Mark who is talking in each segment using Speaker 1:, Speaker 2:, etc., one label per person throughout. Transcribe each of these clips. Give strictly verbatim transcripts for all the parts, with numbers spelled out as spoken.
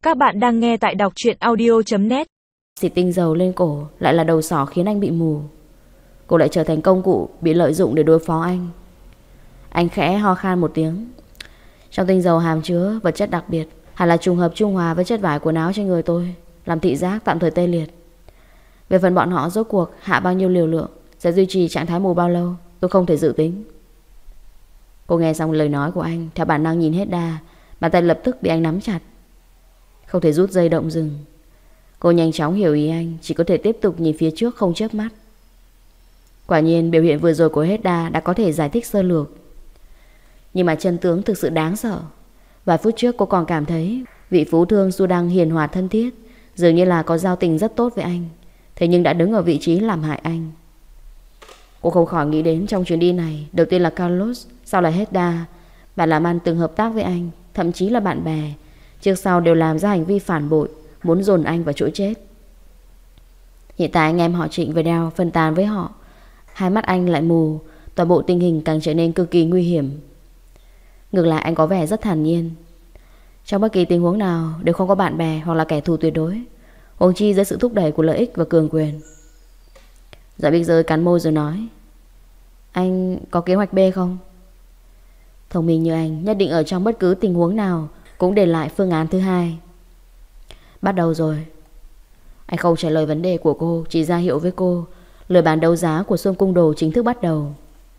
Speaker 1: Các bạn đang nghe tại đọc truyện audio chấm net.
Speaker 2: Xịt tinh dầu lên cổ lại là đầu sỏ khiến anh bị mù. Cô lại trở thành công cụ bị lợi dụng để đối phó anh. Anh khẽ ho khan một tiếng. Trong tinh dầu hàm chứa vật chất đặc biệt, hẳn là trùng hợp trung hòa với chất vải quần áo trên người tôi, làm thị giác tạm thời tê liệt. Về phần bọn họ rốt cuộc hạ bao nhiêu liều lượng, sẽ duy trì trạng thái mù bao lâu, tôi không thể dự tính. Cô nghe xong lời nói của anh, theo bản năng nhìn hết đà, bàn tay lập tức bị anh nắm chặt. Không thể rút dây động dừng. Cô nhanh chóng hiểu ý anh, chỉ có thể tiếp tục nhìn phía trước không chớp mắt. Quả nhiên biểu hiện vừa rồi của Hedda đã có thể giải thích sơ lược. Nhưng mà chân tướng thực sự đáng sợ. Vài phút trước cô còn cảm thấy vị phú thương Su Đăng hiền hòa thân thiết, dường như là có giao tình rất tốt với anh. Thế nhưng đã đứng ở vị trí làm hại anh. Cô không khỏi nghĩ đến trong chuyến đi này, đầu tiên là Carlos, sau là Hedda. Bạn làm ăn từng hợp tác với anh, thậm chí là bạn bè, trước sau đều làm ra hành vi phản bội, muốn dồn anh vào chỗ chết. Hiện tại anh em họ Trịnh và Đeo phân tán với họ, hai mắt anh lại mù, toàn bộ tình hình càng trở nên cực kỳ nguy hiểm. Ngược lại anh có vẻ rất thản nhiên. Trong bất kỳ tình huống nào đều không có bạn bè hoặc là kẻ thù tuyệt đối, huống chi dưới sự thúc đẩy của lợi ích và cường quyền. Dạ Bích Giới cắn môi rồi nói: Anh có kế hoạch B không? Thông minh như anh nhất định ở trong bất cứ tình huống nào cũng để lại phương án thứ hai. Bắt đầu rồi. Anh không trả lời vấn đề của cô, chỉ ra hiệu với cô. Lời bán đấu giá của Xuân Cung Đồ chính thức bắt đầu.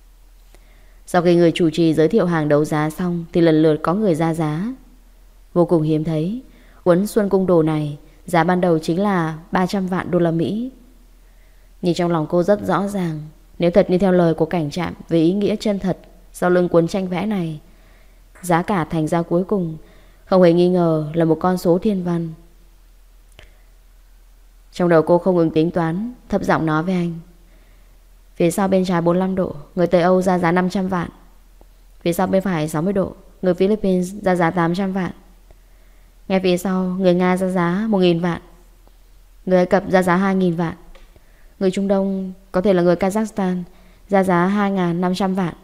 Speaker 2: Sau khi người chủ trì giới thiệu hàng đấu giá xong thì lần lượt có người ra giá. Vô cùng hiếm thấy, cuốn Xuân Cung Đồ này giá ban đầu chính là ba trăm vạn đô la Mỹ. Nhưng trong lòng cô rất rõ ràng, nếu thật như theo lời của cảnh trạm về ý nghĩa chân thật sau lưng cuốn tranh vẽ này, giá cả thành ra cuối cùng không hề nghi ngờ là một con số thiên văn. Trong đầu cô không ngừng tính toán, thấp giọng nói với anh: Phía sau bên trái bốn mươi lăm độ, người Tây Âu ra giá năm trăm vạn. Phía sau bên phải sáu mươi độ, người Philippines ra giá tám trăm vạn. Ngay phía sau, người Nga ra giá một nghìn vạn. Người Ai Cập ra giá hai nghìn vạn. Người Trung Đông, có thể là người Kazakhstan, ra giá hai nghìn năm trăm vạn.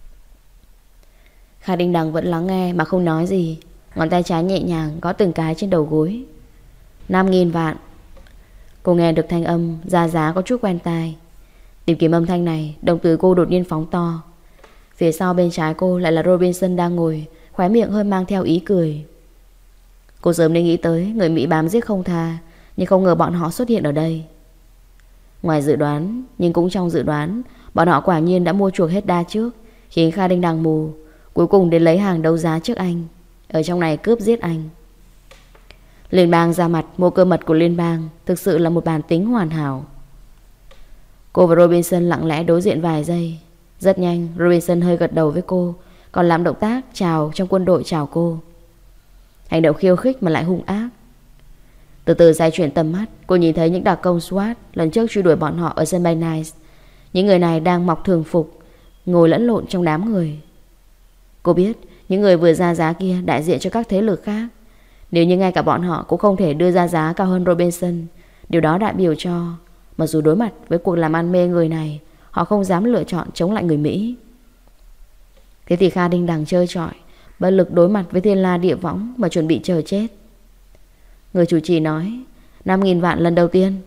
Speaker 2: Kha Đinh Đằng vẫn lắng nghe mà không nói gì, ngón tay trái nhẹ nhàng gõ từng cái trên đầu gối. Năm nghìn vạn. Cô nghe được thanh âm ra giá có chút quen tai. Tìm kiếm âm thanh này, đồng tử cô đột nhiên phóng to. Phía sau bên trái cô lại là Robinson đang ngồi, khóe miệng hơi mang theo ý cười. Cô sớm nên nghĩ tới người Mỹ bám giết không tha, nhưng không ngờ bọn họ xuất hiện ở đây. Ngoài dự đoán, nhưng cũng trong dự đoán, bọn họ quả nhiên đã mua chuộc hết đa trước, khiến Kha Đinh Đằng mù, cuối cùng đến lấy hàng đấu giá trước anh, ở trong này cướp giết anh. Liên bang ra mặt mua cơ mật của liên bang, thực sự là một bản tính hoàn hảo. Cô và Robinson lặng lẽ đối diện vài giây. Rất nhanh Robinson hơi gật đầu với cô, còn làm động tác chào trong quân đội chào cô. Hành động khiêu khích mà lại hung ác. Từ từ xoay chuyển tầm mắt, cô nhìn thấy những đặc công SWAT lần trước truy đuổi bọn họ ở sân bay Nice. Những người này đang mặc thường phục, ngồi lẫn lộn trong đám người. Cô biết những người vừa ra giá kia đại diện cho các thế lực khác. Nếu như ngay cả bọn họ cũng không thể đưa ra giá cao hơn Robinson, điều đó đại biểu cho mặc dù đối mặt với cuộc làm ăn mê người này, họ không dám lựa chọn chống lại người Mỹ. Thế thì Kha Đinh Đằng chơi trọi, bất lực đối mặt với thiên la địa võng mà chuẩn bị chờ chết. Người chủ trì nói: năm nghìn vạn lần đầu tiên.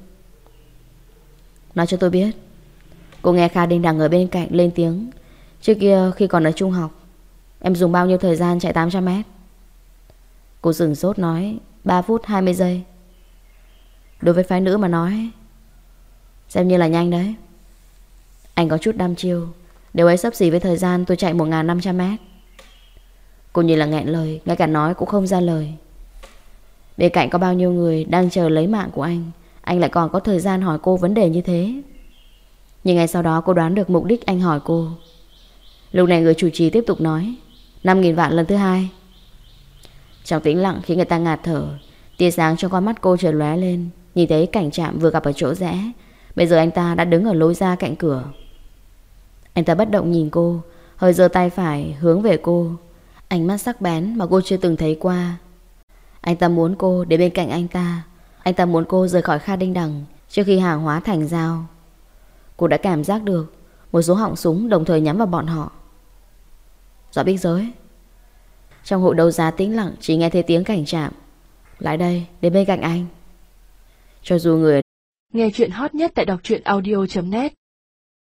Speaker 2: Nói cho tôi biết. Cô nghe Kha Đinh Đằng ở bên cạnh lên tiếng: Trước kia khi còn ở trung học, em dùng bao nhiêu thời gian chạy tám trăm mét? Cô sửng sốt nói: ba phút hai mươi giây. Đối với phái nữ mà nói, xem như là nhanh đấy. Anh có chút đăm chiêu. Điều ấy xấp xỉ với thời gian tôi chạy một nghìn năm trăm mét. Cô như là nghẹn lời, ngay cả nói cũng không ra lời. Bên cạnh có bao nhiêu người đang chờ lấy mạng của anh, anh lại còn có thời gian hỏi cô vấn đề như thế. Nhưng ngay sau đó cô đoán được mục đích anh hỏi cô. Lúc này người chủ trì tiếp tục nói: năm nghìn vạn lần thứ hai. Trong tĩnh lặng khiến người ta ngạt thở, tia sáng trong con mắt cô chợt lóe lên. Nhìn thấy cảnh trạm vừa gặp ở chỗ rẽ. Bây giờ anh ta đã đứng ở lối ra cạnh cửa. Anh ta bất động nhìn cô, hơi giơ tay phải hướng về cô, ánh mắt sắc bén mà cô chưa từng thấy qua. Anh ta muốn cô đến bên cạnh anh ta. Anh ta muốn cô rời khỏi Kha Đinh Đằng trước khi hàng hóa thành giao. Cô đã cảm giác được một số họng súng đồng thời nhắm vào bọn họ. Dọa Bích Giới. Trong hội đấu giá tĩnh lặng chỉ nghe thấy tiếng cảnh trạm. Lại đây, đến bên cạnh anh. Cho dù người...
Speaker 1: Nghe chuyện hot nhất tại đọc truyện audio chấm net